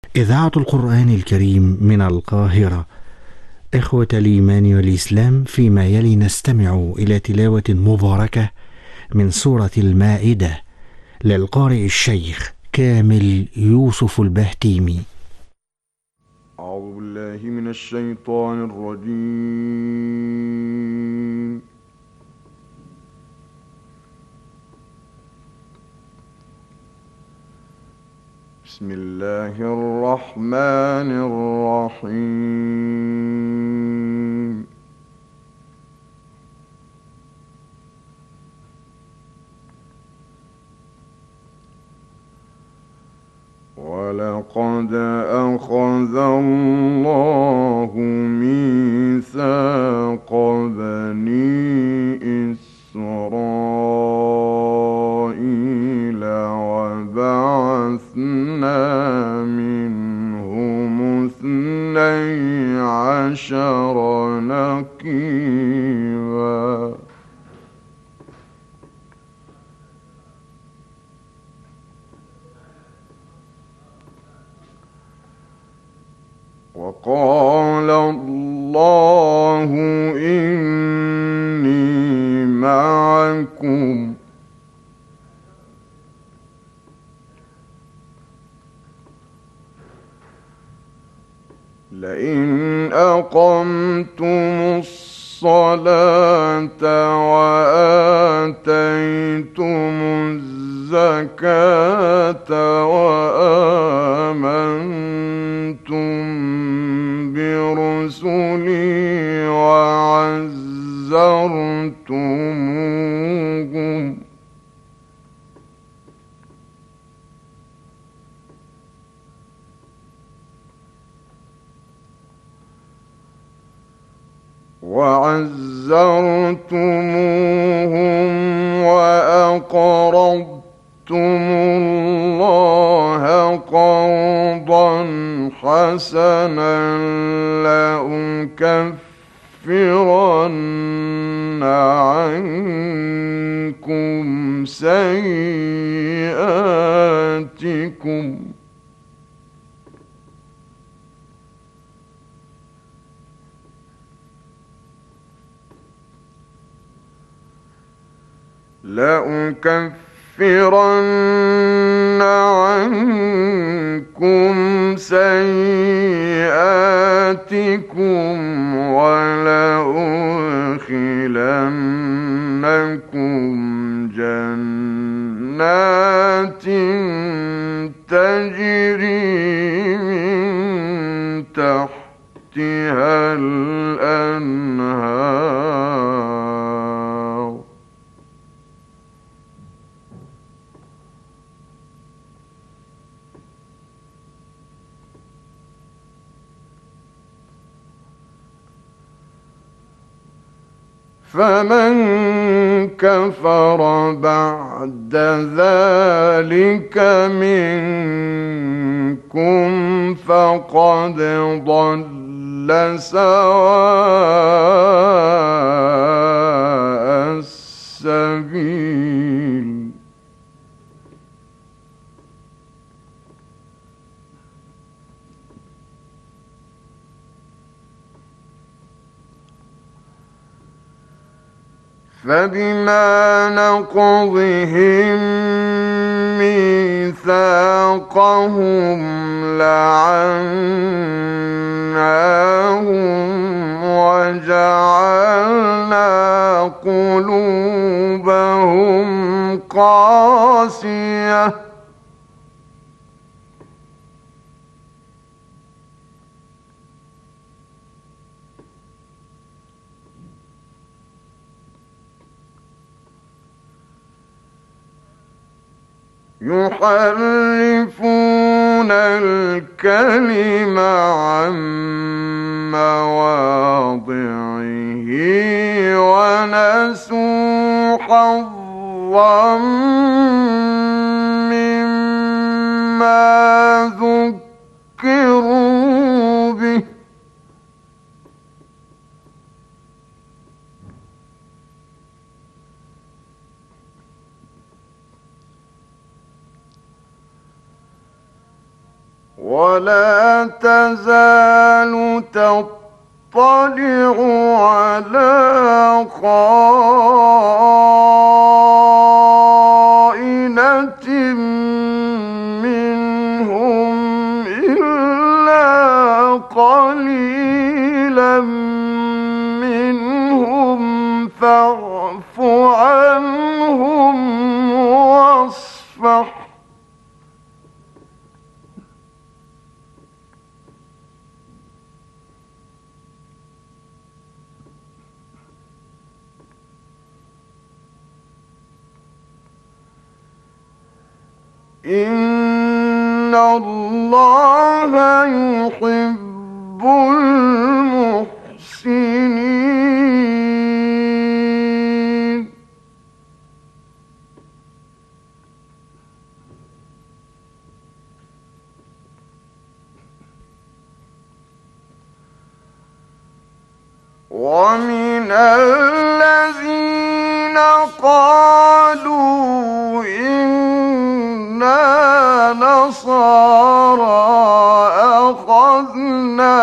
إذاعة القرآن الكريم من القاهرة. إخوة الإيمان والإسلام، فيما يلي نستمع إلى تلاوة مباركة من سورة المائدة للقارئ الشيخ كامل يوسف البهتيمي. أعوذ بالله من الشيطان الرجيم. بسم الله الرحمن الرحيم. ولقد أخذ الله ميثاق بني إسرائيل وبعثنا منهم 12 نقيبا وقال الله إني معكم لئن أقمتم الصلاة وآتيتم الزكاة وآمنتم برسلي وعزرتموهم وأقرضتم الله قرضا حسنا لأكفرن عنكم سيئاتكم ولأدخلنكم جنات تجري من تحتها الأنهار فمن كفر بعد ذلك منكم فقد ضل سواء السبيل. فبما نقضهم ميثاقهم لعناهم وجعلنا قلوبهم قاسية يحرفون الكلم عن مواضعه ونسوا حظا مما ذكروا به ولا تزال تطلع على خائنة منهم إلا قليلا منهم فاعف عنهم واصفح إن الله يحب المحسنين ومن الذين قالوا إنا نصارى أخذنا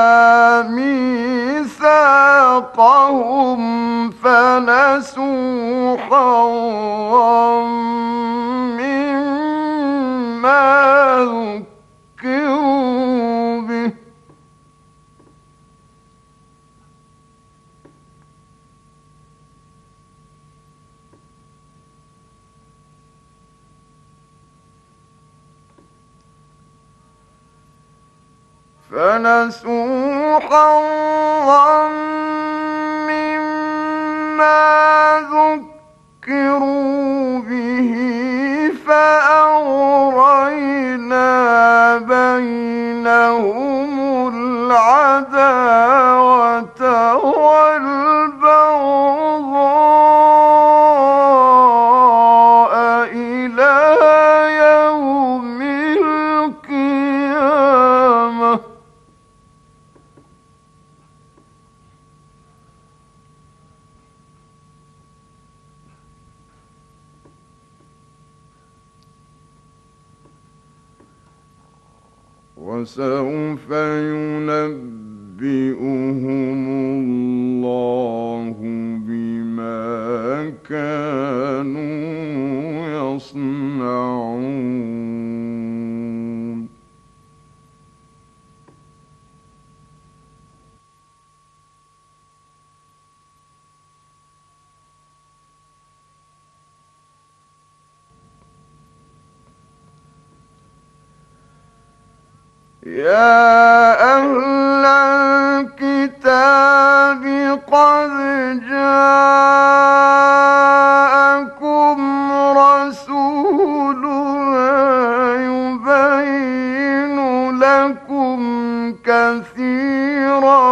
ميثاقهم فنسوا حظا مما ذكروا به حظا مما ذكروا به فأغرينا بينهم العداوة والبغضاء إلى يوم القيامة وسوف ينبئهم الله بما كانوا يصنعون يا أهل الكتاب قد جاءكم رسولنا يبين لكم كثيرا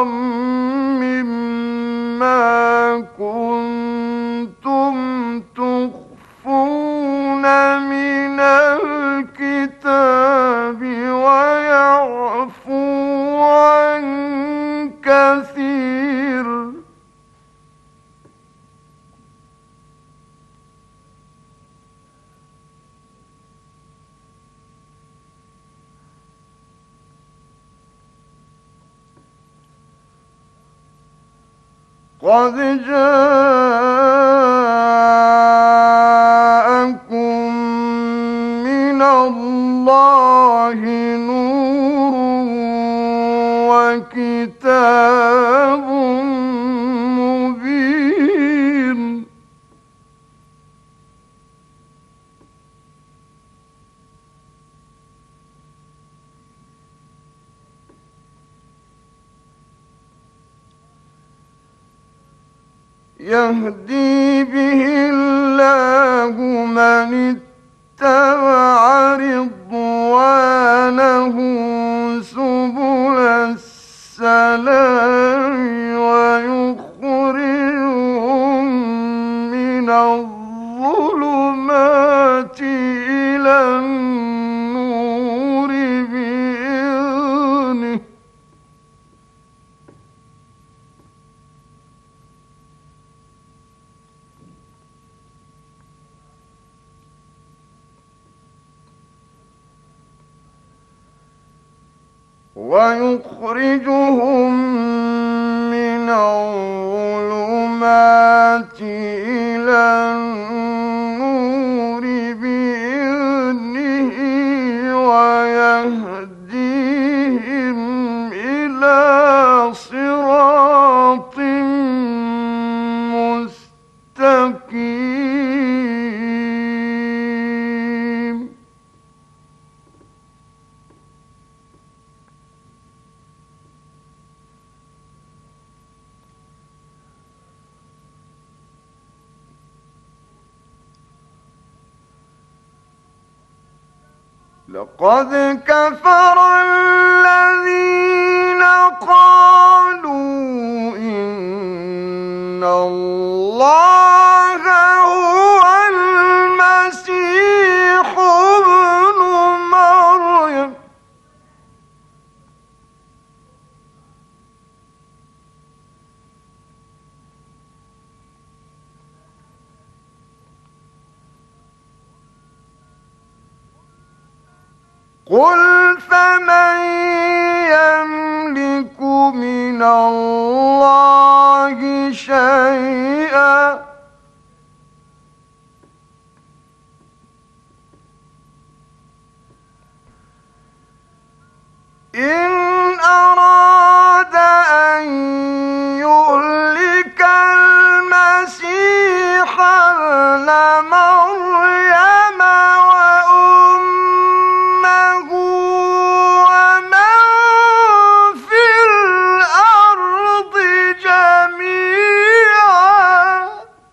مما كنتم تخفون من الكتاب ويعفو عن كثير قد جاءكم من الله نور وكتاب مبين يهدي به الله من اتبع رضوانه سبل السلام ويخرجهم من الظلمات إلى النور بإذنه ويخرجهم من الظلمات إلى النور بإذنه ويهديهم إلى صراط مستقيم. لقد كفر الذين قالوا إن الله هو المسيح ابن مريم قل فمن يملك من الله شيئا إن أراد أن يهلك المسيح ابن مريم وأمه ومن في الأرض جميعا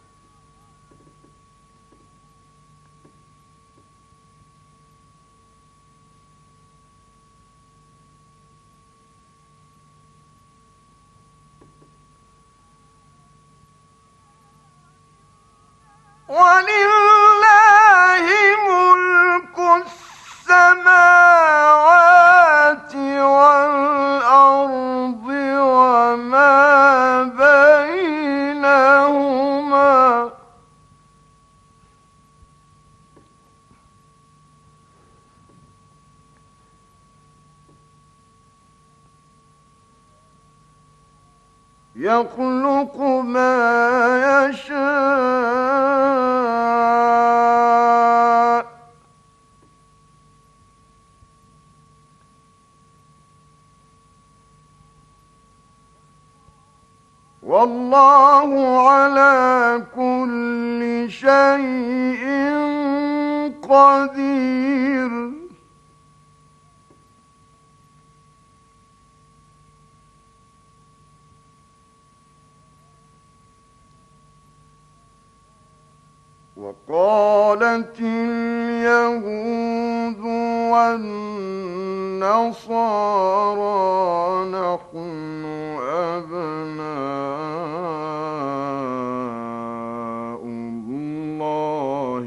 ولله ملك السماوات والأرض وما بينهما يخلق ما يشاء والله على كل شيء قدير. وقالت اليهود والنصارى نحن أبناء الله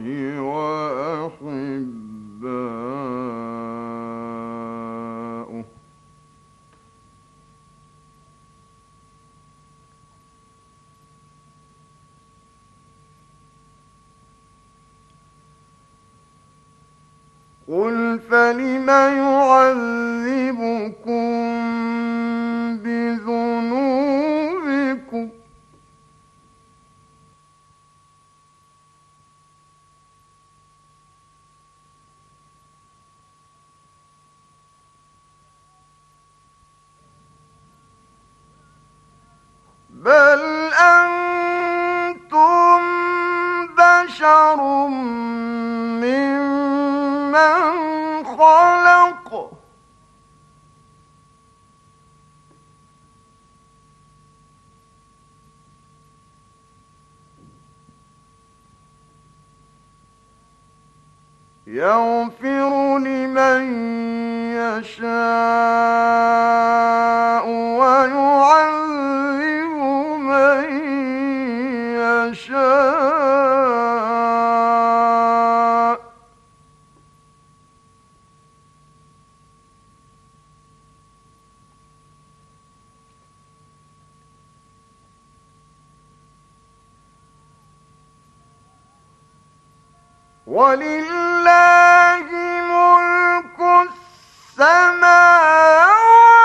وأحباؤه قل فلم يعذبكم بذنوبكم بل أنتم بشر ممن خلق يغفر لمن يشاء ويعذب من يشاء ولله ملك السماوات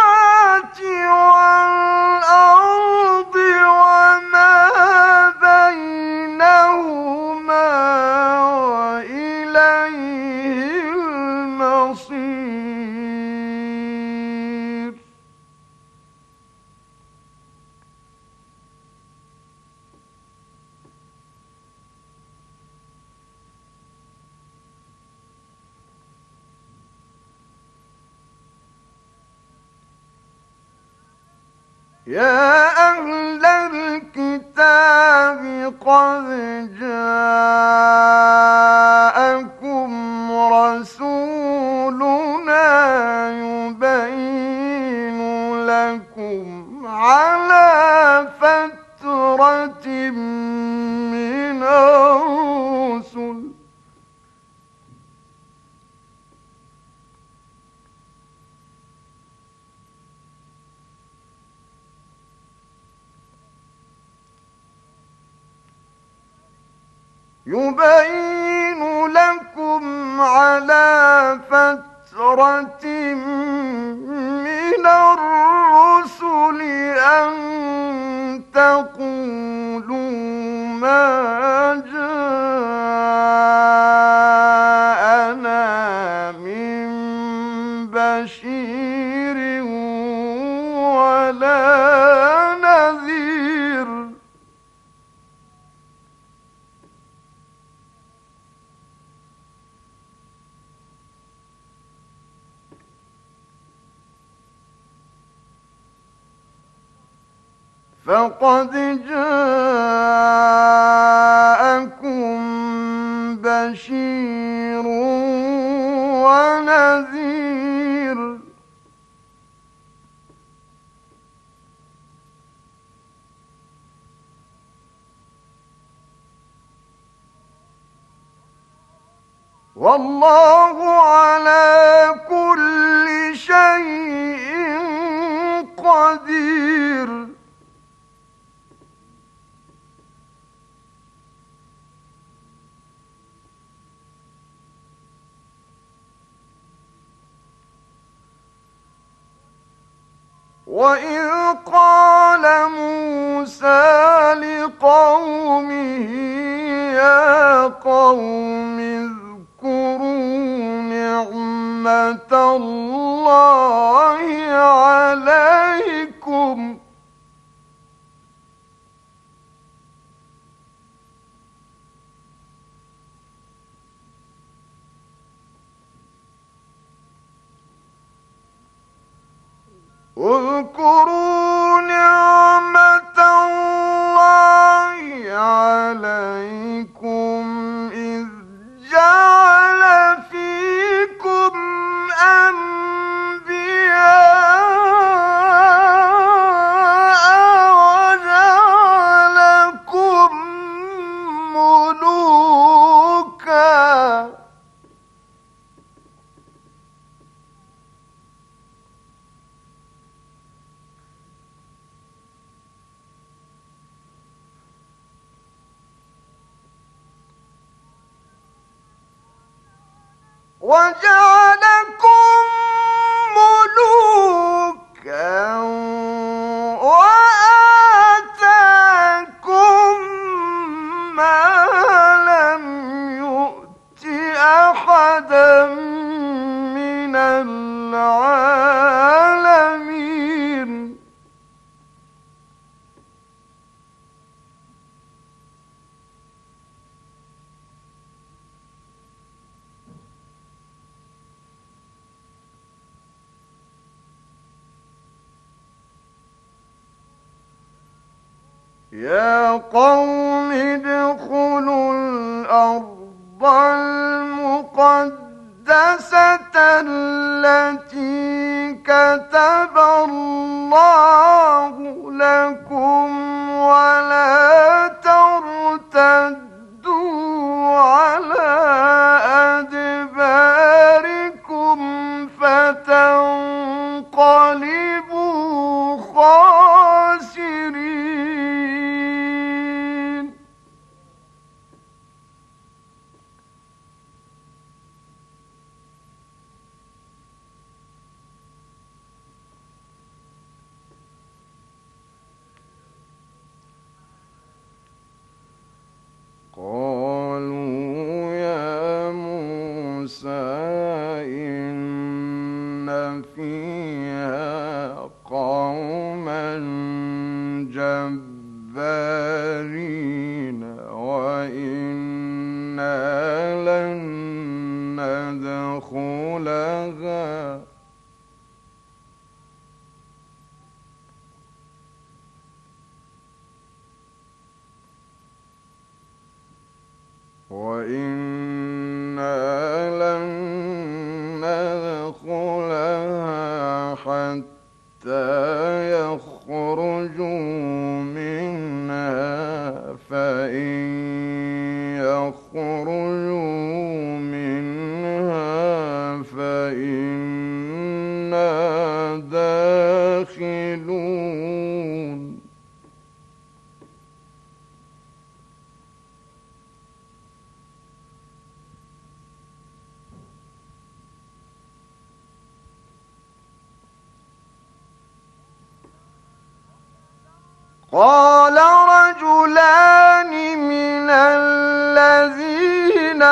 يا أهل الكتاب قد جاءكم رسولنا يبين لكم على فترة من الرسل أن تقولوا ما جاءنا من بشير ولا نذير فقد جاءكم بشير ونذير والله على كل شيء قدير وإذ قال موسى لقومه يا قوم اذكروا نعمة الله عليكم اذكروا نعمة الله عليكم إذ جعل فيكم أنبياء وجعلكم ملوكا وآتاكم ما لم يؤت أحدا من العالمين يا قوم ادخلوا الأرض المقدسة التي كتب الله لكم ولا ترتدوا على أدباركم فتنقلبوا خاسرين قالوا يا موسى إن فيها قوما وإنا لن ندخلها حتى يخرجوا منها فإن يخرجوا منها فإنا داخلون قال رجلان من الذين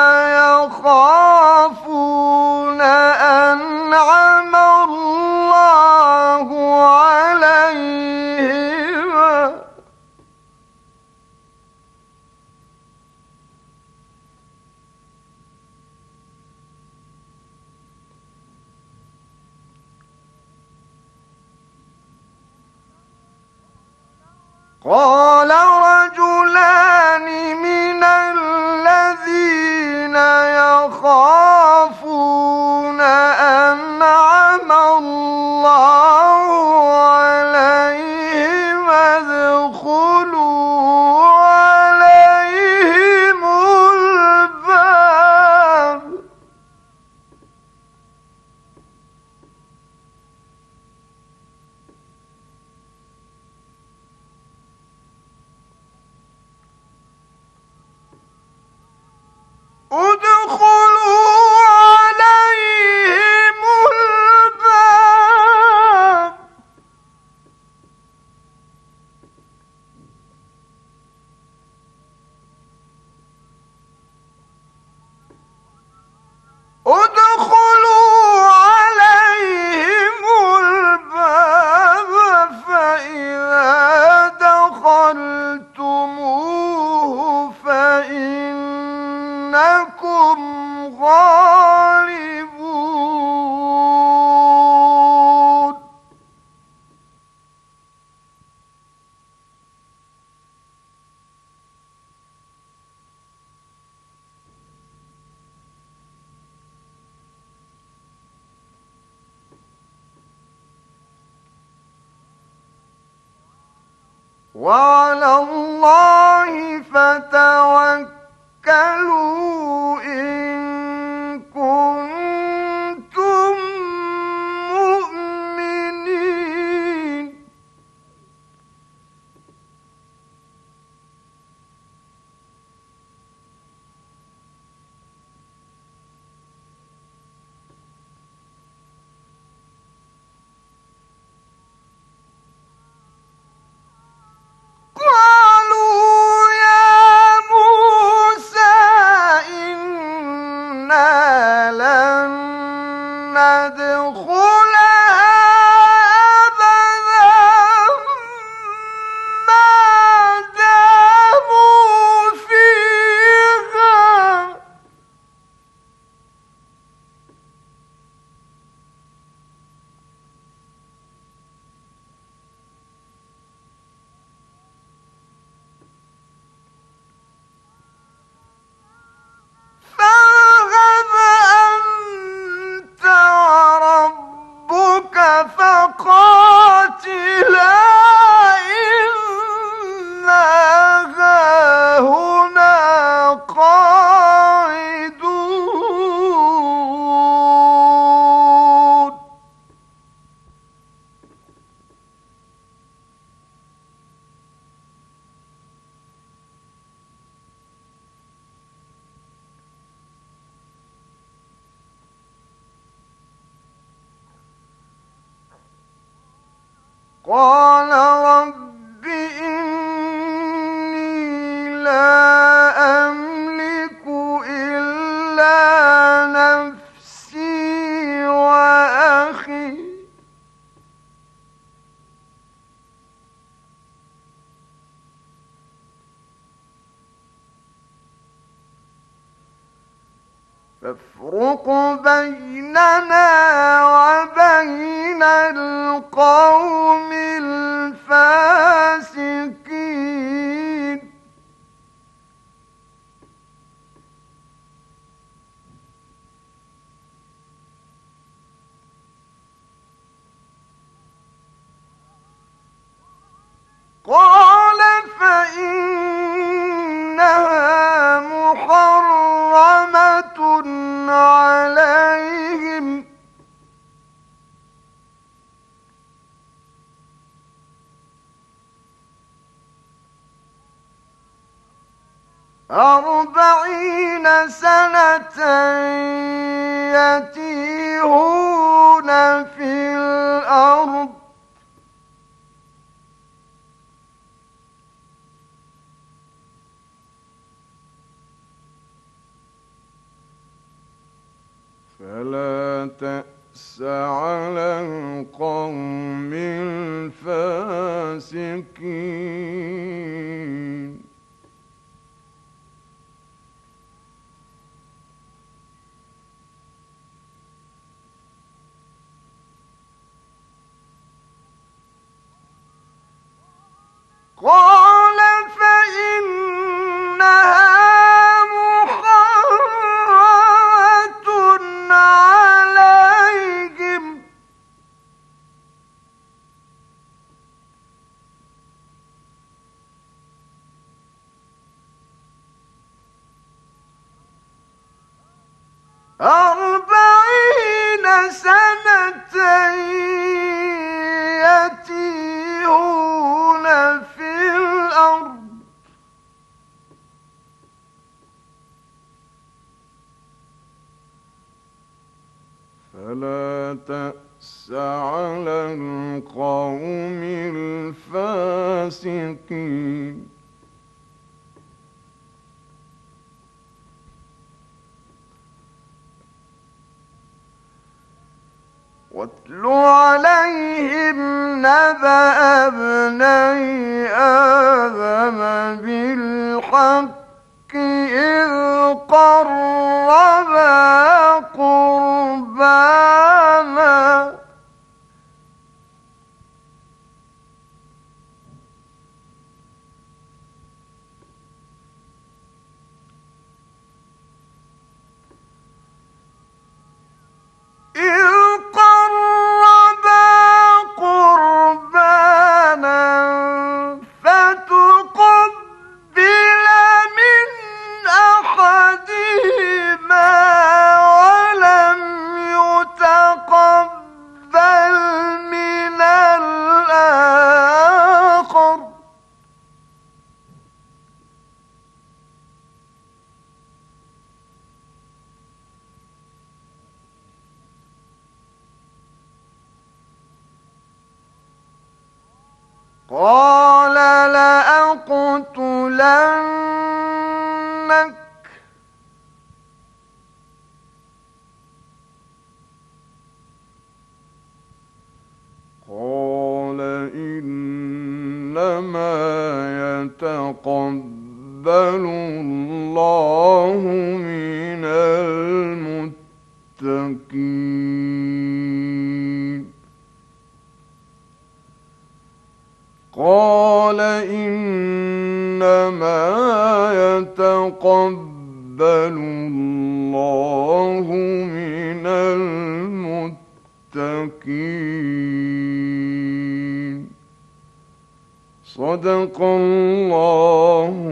يخافون أنعم الله عليهم قال رجلان من الذين يخافون أنعم الله عليهم ادخلوا عليهم الباب ادخلوا عليهم الباب ادخلوا عليهم الباب فإذا دخلتموه فإنكم غالبون وعلى الله فتوكلوا إن كنتم مؤمنين قالوا يا موسى إنا لن ندخلها أبدا ما داموا فيها فاذهب أنت وربك فقاتلا إنا هاهنا قاعدون قال رب إني لا أملك إلا نفسي وأخي فافرق بيننا وبين القوم الفاسقين 40 سنة يتيهون في الأرض فلا تأس على القوم الفاسقين قال فإنها محرمة عليهم 40 سنة يتيهون في الأرض فلا تأس على القوم الفاسقين واتل عليهم نبأ ابني آدم بالحق إذ قربا قربانا فتقبل من أحدهما ولم يتقبل من الآخر قال لأقتلنك قال إنما يتقبل الله من المتقين قال إنما يتقبل الله من المتقين صدق الله